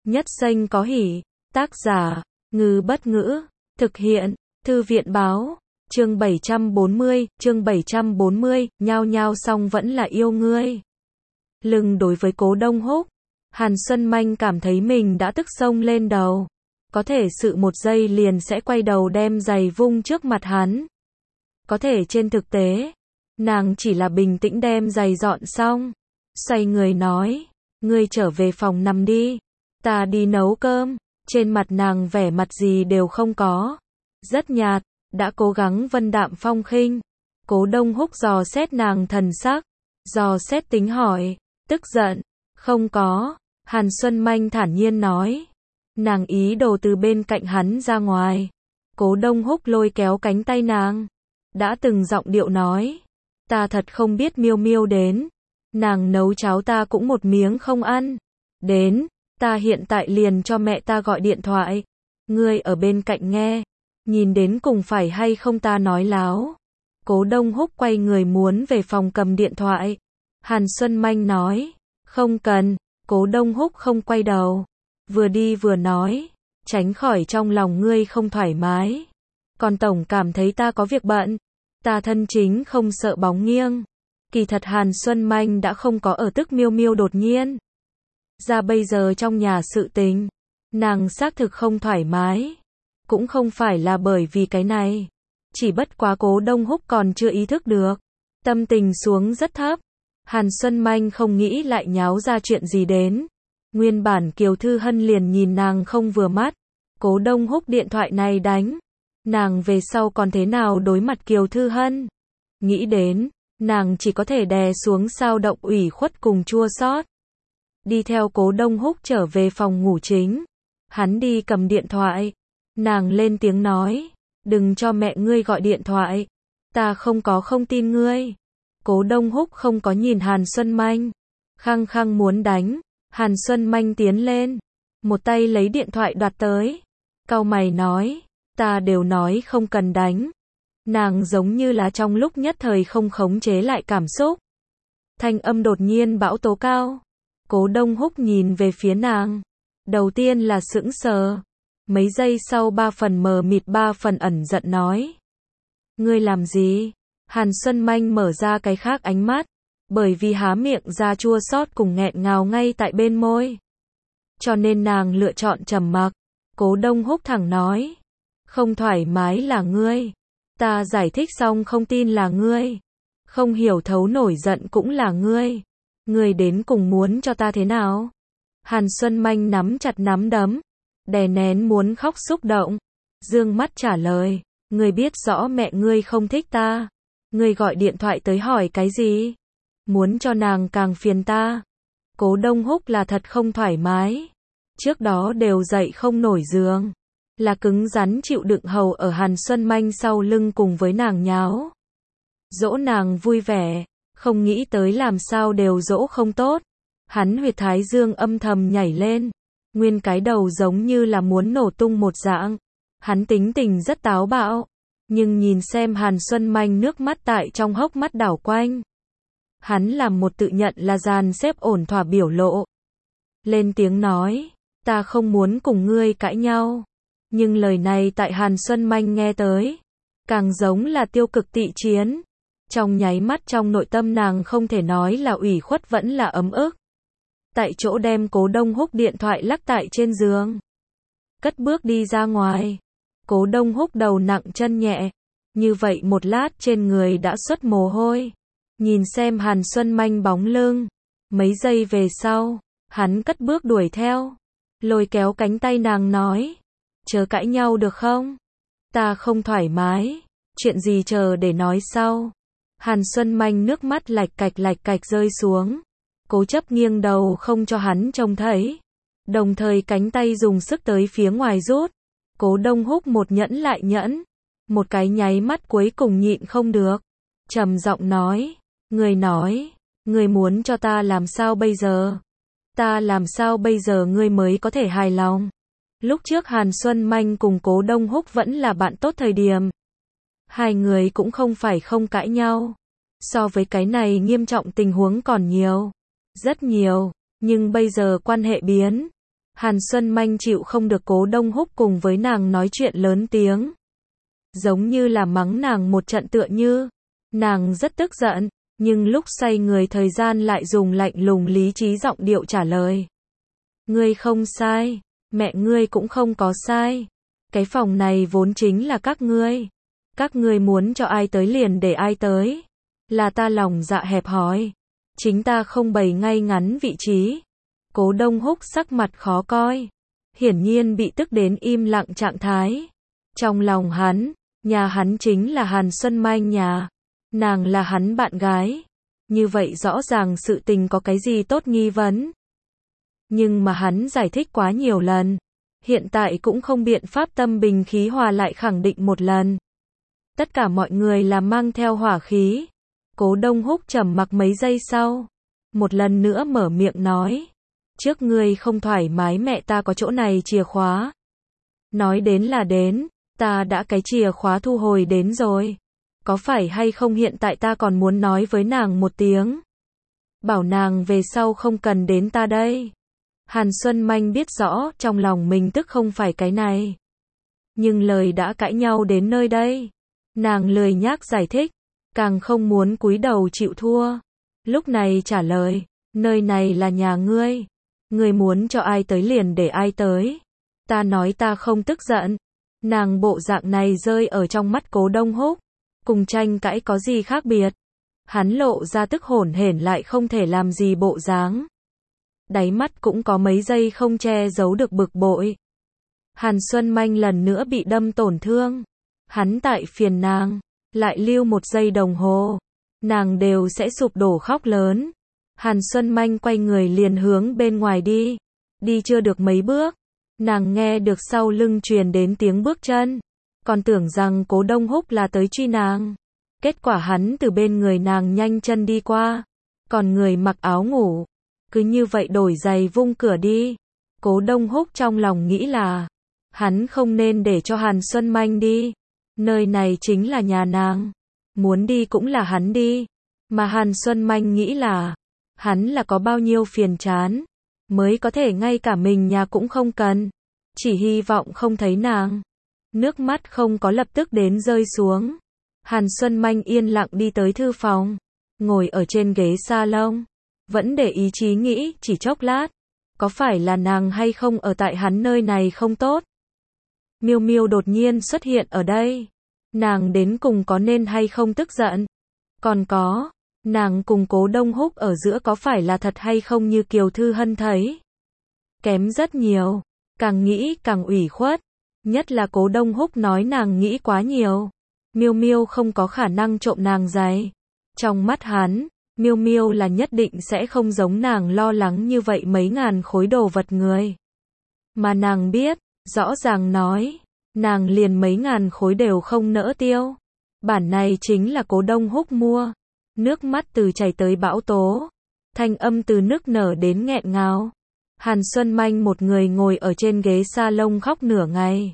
Nhất Xanh có hỉ. Tác giả, Ngư Bất Ngữ. Thực hiện, Thư viện Báo. Chương 740, nhao nhao xong vẫn là yêu ngươi. Lưng đối với Cố Đông Húc, Hàn Xuân Manh cảm thấy mình đã tức sông lên đầu. Có thể sự một giây liền sẽ quay đầu đem giày vung trước mặt hắn. Có thể trên thực tế, nàng chỉ là bình tĩnh đem giày dọn xong. Xoay người nói, ngươi trở về phòng nằm đi, ta đi nấu cơm. Trên mặt nàng vẻ mặt gì đều không có. Rất nhạt, đã cố gắng vân đạm phong khinh. Cố Đông Húc dò xét nàng thần sắc, dò xét tính hỏi, tức giận, không có. Hàn Xuân Manh thản nhiên nói. Nàng ý đồ từ bên cạnh hắn ra ngoài. Cố Đông Húc lôi kéo cánh tay nàng, đã từng giọng điệu nói, ta thật không biết Miêu Miêu đến, nàng nấu cháo ta cũng một miếng không ăn. Đến, ta hiện tại liền cho mẹ ta gọi điện thoại. Ngươi ở bên cạnh nghe, nhìn đến cùng phải hay không ta nói láo. Cố Đông Húc quay người muốn về phòng cầm điện thoại. Hàn Xuân Manh nói, không cần. Cố Đông Húc không quay đầu, vừa đi vừa nói, tránh khỏi trong lòng ngươi không thoải mái. Còn tổng cảm thấy ta có việc bận, ta thân chính không sợ bóng nghiêng. Kỳ thật Hàn Xuân Manh đã không có ở tức Miêu Miêu đột nhiên ra bây giờ trong nhà sự tình, nàng xác thực không thoải mái, cũng không phải là bởi vì cái này, chỉ bất quá Cố Đông Húc còn chưa ý thức được, tâm tình xuống rất thấp. Hàn Xuân Manh không nghĩ lại nháo ra chuyện gì đến. Nguyên bản Kiều Thư Hân liền nhìn nàng không vừa mắt. Cố Đông Húc điện thoại này đánh, nàng về sau còn thế nào đối mặt Kiều Thư Hân. Nghĩ đến, nàng chỉ có thể đè xuống sao động ủy khuất cùng chua xót. Đi theo Cố Đông Húc trở về phòng ngủ chính. Hắn đi cầm điện thoại. Nàng lên tiếng nói, đừng cho mẹ ngươi gọi điện thoại. Ta không tin ngươi. Cố Đông Húc không có nhìn Hàn Xuân Manh, khăng khăng muốn đánh. Hàn Xuân Manh tiến lên, một tay lấy điện thoại đoạt tới, cau mày nói, ta đều nói không cần đánh. Nàng giống như là trong lúc nhất thời không khống chế lại cảm xúc, thanh âm đột nhiên bão tố cao. Cố Đông Húc nhìn về phía nàng, đầu tiên là sững sờ, mấy giây sau 3 phần mờ mịt 3 phần ẩn giận nói, ngươi làm gì? Hàn Xuân Manh mở ra cái khác ánh mắt, bởi vì há miệng ra chua xót cùng nghẹn ngào ngay tại bên môi, cho nên nàng lựa chọn trầm mặc. Cố Đông Húc thẳng nói, không thoải mái là ngươi, ta giải thích xong không tin là ngươi, không hiểu thấu nổi giận cũng là ngươi, ngươi đến cùng muốn cho ta thế nào? Hàn Xuân Manh nắm chặt nắm đấm, đè nén muốn khóc xúc động, dương mắt trả lời, ngươi biết rõ mẹ ngươi không thích ta, ngươi gọi điện thoại tới hỏi cái gì? Muốn cho nàng càng phiền ta. Cố Đông Húc là thật không thoải mái. Trước đó đều dậy không nổi giường, là cứng rắn chịu đựng hầu ở Hàn Xuân Manh sau lưng cùng với nàng nháo. Dỗ nàng vui vẻ, không nghĩ tới làm sao đều dỗ không tốt. Hắn huyệt thái dương âm thầm nhảy lên, nguyên cái đầu giống như là muốn nổ tung một dạng. Hắn tính tình rất táo bạo, nhưng nhìn xem Hàn Xuân Manh nước mắt tại trong hốc mắt đảo quanh. Hắn làm một tự nhận là dàn xếp ổn thỏa biểu lộ. Lên tiếng nói, ta không muốn cùng ngươi cãi nhau. Nhưng lời này tại Hàn Xuân Manh nghe tới, càng giống là tiêu cực tị chiến. Trong nháy mắt trong nội tâm nàng không thể nói là ủy khuất vẫn là ấm ức. Tại chỗ đem Cố Đông Húc điện thoại lắc tại trên giường, cất bước đi ra ngoài. Cố Đông Húc đầu nặng chân nhẹ, như vậy một lát trên người đã xuất mồ hôi. Nhìn xem Hàn Xuân Manh bóng lưng, mấy giây về sau, hắn cất bước đuổi theo, lôi kéo cánh tay nàng nói, chớ cãi nhau được không? Ta không thoải mái, chuyện gì chờ để nói sau. Hàn Xuân Manh nước mắt lạch cạch rơi xuống, cố chấp nghiêng đầu không cho hắn trông thấy, đồng thời cánh tay dùng sức tới phía ngoài rút. Cố Đông Húc một nhẫn lại nhẫn, một cái nháy mắt cuối cùng nhịn không được, trầm giọng nói, ngươi muốn cho ta làm sao bây giờ? Ta làm sao bây giờ ngươi mới có thể hài lòng? Lúc trước Hàn Xuân Manh cùng Cố Đông Húc vẫn là bạn tốt thời điểm, hai người cũng không phải không cãi nhau. So với cái này nghiêm trọng tình huống còn nhiều, rất nhiều, nhưng bây giờ quan hệ biến. Hàn Xuân Manh chịu không được Cố Đông Húc cùng với nàng nói chuyện lớn tiếng. Giống như là mắng nàng một trận tựa như. Nàng rất tức giận, nhưng lúc say người thời gian lại dùng lạnh lùng lý trí giọng điệu trả lời. Ngươi không sai, mẹ ngươi cũng không có sai. Cái phòng này vốn chính là các ngươi. Các ngươi muốn cho ai tới liền để ai tới. Là ta lòng dạ hẹp hòi. Chính ta không bày ngay ngắn vị trí. Cố Đông Húc sắc mặt khó coi. Hiển nhiên bị tức đến im lặng trạng thái. Trong lòng hắn, nhà hắn chính là Hàn Xuân Manh nhà. Nàng là hắn bạn gái. Như vậy rõ ràng sự tình có cái gì tốt nghi vấn. Nhưng mà hắn giải thích quá nhiều lần. Hiện tại cũng không biện pháp tâm bình khí hòa lại khẳng định một lần. Tất cả mọi người là mang theo hỏa khí. Cố Đông Húc trầm mặc mấy giây sau. Một lần nữa mở miệng nói. Trước ngươi không thoải mái mẹ ta có chỗ này chìa khóa. Nói đến là đến, ta đã cái chìa khóa thu hồi đến rồi. Có phải hay không hiện tại ta còn muốn nói với nàng một tiếng. Bảo nàng về sau không cần đến ta đây. Hàn Xuân Manh biết rõ trong lòng mình tức không phải cái này. Nhưng lời đã cãi nhau đến nơi đây. Nàng lười nhác giải thích, càng không muốn cúi đầu chịu thua. Lúc này trả lời, nơi này là nhà ngươi. Ngươi muốn cho ai tới liền để ai tới. Ta nói ta không tức giận. Nàng bộ dạng này rơi ở trong mắt Cố Đông Húc. Cùng tranh cãi có gì khác biệt. Hắn lộ ra tức hổn hển lại không thể làm gì bộ dáng. Đáy mắt cũng có mấy giây không che giấu được bực bội. Hàn Xuân Manh lần nữa bị đâm tổn thương. Hắn tại phiền nàng, lại lưu một giây đồng hồ. Nàng đều sẽ sụp đổ khóc lớn. Hàn Xuân Manh quay người liền hướng bên ngoài đi. Đi chưa được mấy bước. Nàng nghe được sau lưng truyền đến tiếng bước chân. Còn tưởng rằng Cố Đông Húc là tới truy nàng. Kết quả hắn từ bên người nàng nhanh chân đi qua. Còn người mặc áo ngủ. Cứ như vậy đổi giày vung cửa đi. Cố Đông Húc trong lòng nghĩ là. Hắn không nên để cho Hàn Xuân Manh đi. Nơi này chính là nhà nàng. Muốn đi cũng là hắn đi. Mà Hàn Xuân Manh nghĩ là. Hắn là có bao nhiêu phiền chán. Mới có thể ngay cả mình nhà cũng không cần. Chỉ hy vọng không thấy nàng. Nước mắt không có lập tức đến rơi xuống. Hàn Xuân Manh yên lặng đi tới thư phòng. Ngồi ở trên ghế salon. Vẫn để ý chí nghĩ chỉ chốc lát. Có phải là nàng hay không ở tại hắn nơi này không tốt? Miêu Miêu đột nhiên xuất hiện ở đây. Nàng đến cùng có nên hay không tức giận? Còn có, nàng cùng Cố Đông Húc ở giữa có phải là thật hay không như Kiều Thư Hân thấy? Kém rất nhiều. Càng nghĩ càng ủy khuất. Nhất là Cố Đông Húc nói nàng nghĩ quá nhiều. Miêu Miêu không có khả năng trộm nàng giày. Trong mắt hắn, Miêu Miêu là nhất định sẽ không giống nàng lo lắng như vậy mấy ngàn khối đồ vật người. Mà nàng biết, rõ ràng nói, nàng liền mấy ngàn khối đều không nỡ tiêu. Bản này chính là Cố Đông Húc mua. Nước mắt từ chảy tới bão tố. Thanh âm từ nức nở đến nghẹn ngào. Hàn Xuân Manh một người ngồi ở trên ghế salon khóc nửa ngày.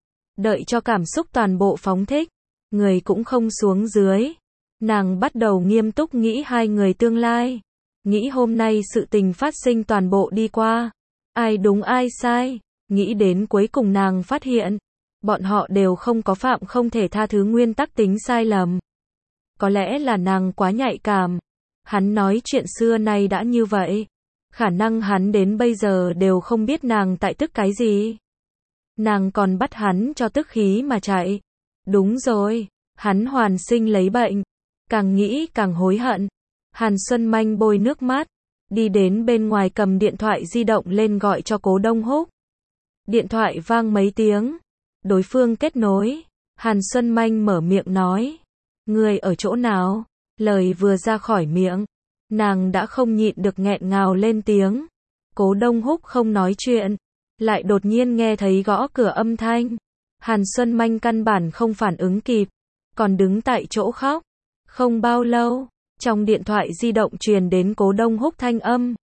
Đợi cho cảm xúc toàn bộ phóng thích. Người cũng không xuống dưới. Nàng bắt đầu nghiêm túc nghĩ hai người tương lai. Nghĩ hôm nay sự tình phát sinh toàn bộ đi qua. Ai đúng ai sai. Nghĩ đến cuối cùng nàng phát hiện. Bọn họ đều không có phạm không thể tha thứ nguyên tắc tính sai lầm. Có lẽ là nàng quá nhạy cảm. Hắn nói chuyện xưa nay đã như vậy. Khả năng hắn đến bây giờ đều không biết nàng tại tức cái gì. Nàng còn bắt hắn cho tức khí mà chạy. Đúng rồi, hắn hoàn sinh lấy bệnh. Càng nghĩ càng hối hận. Hàn Xuân Manh bôi nước mắt. Đi đến bên ngoài cầm điện thoại di động lên gọi cho Cố Đông Húc. Điện thoại vang mấy tiếng. Đối phương kết nối. Hàn Xuân Manh mở miệng nói. Người ở chỗ nào? Lời vừa ra khỏi miệng. Nàng đã không nhịn được nghẹn ngào lên tiếng. Cố Đông Húc không nói chuyện. Lại đột nhiên nghe thấy gõ cửa âm thanh. Hàn Xuân Manh căn bản không phản ứng kịp. Còn đứng tại chỗ khóc. Không bao lâu. Trong điện thoại di động truyền đến Cố Đông Húc thanh âm.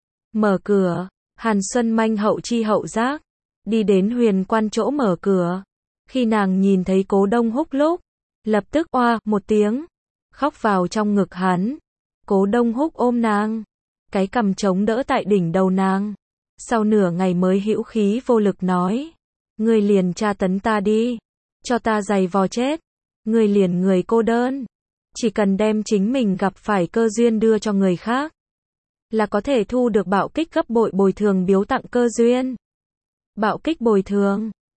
Mở cửa. Hàn Xuân Manh hậu chi hậu giác. Đi đến Huyền Quan chỗ mở cửa. Khi nàng nhìn thấy Cố Đông Húc lúc. Lập tức oa một tiếng. Khóc vào trong ngực hắn. Cố Đông Húc ôm nàng. Cái cằm chống đỡ tại đỉnh đầu nàng. Sau nửa ngày mới hữu khí vô lực nói. Ngươi liền tra tấn ta đi. Cho ta giày vò chết. Ngươi liền người cô đơn. Chỉ cần đem chính mình gặp phải cơ duyên đưa cho người khác. Là có thể thu được bạo kích gấp bội bồi thường biếu tặng cơ duyên. Bạo kích bồi thường.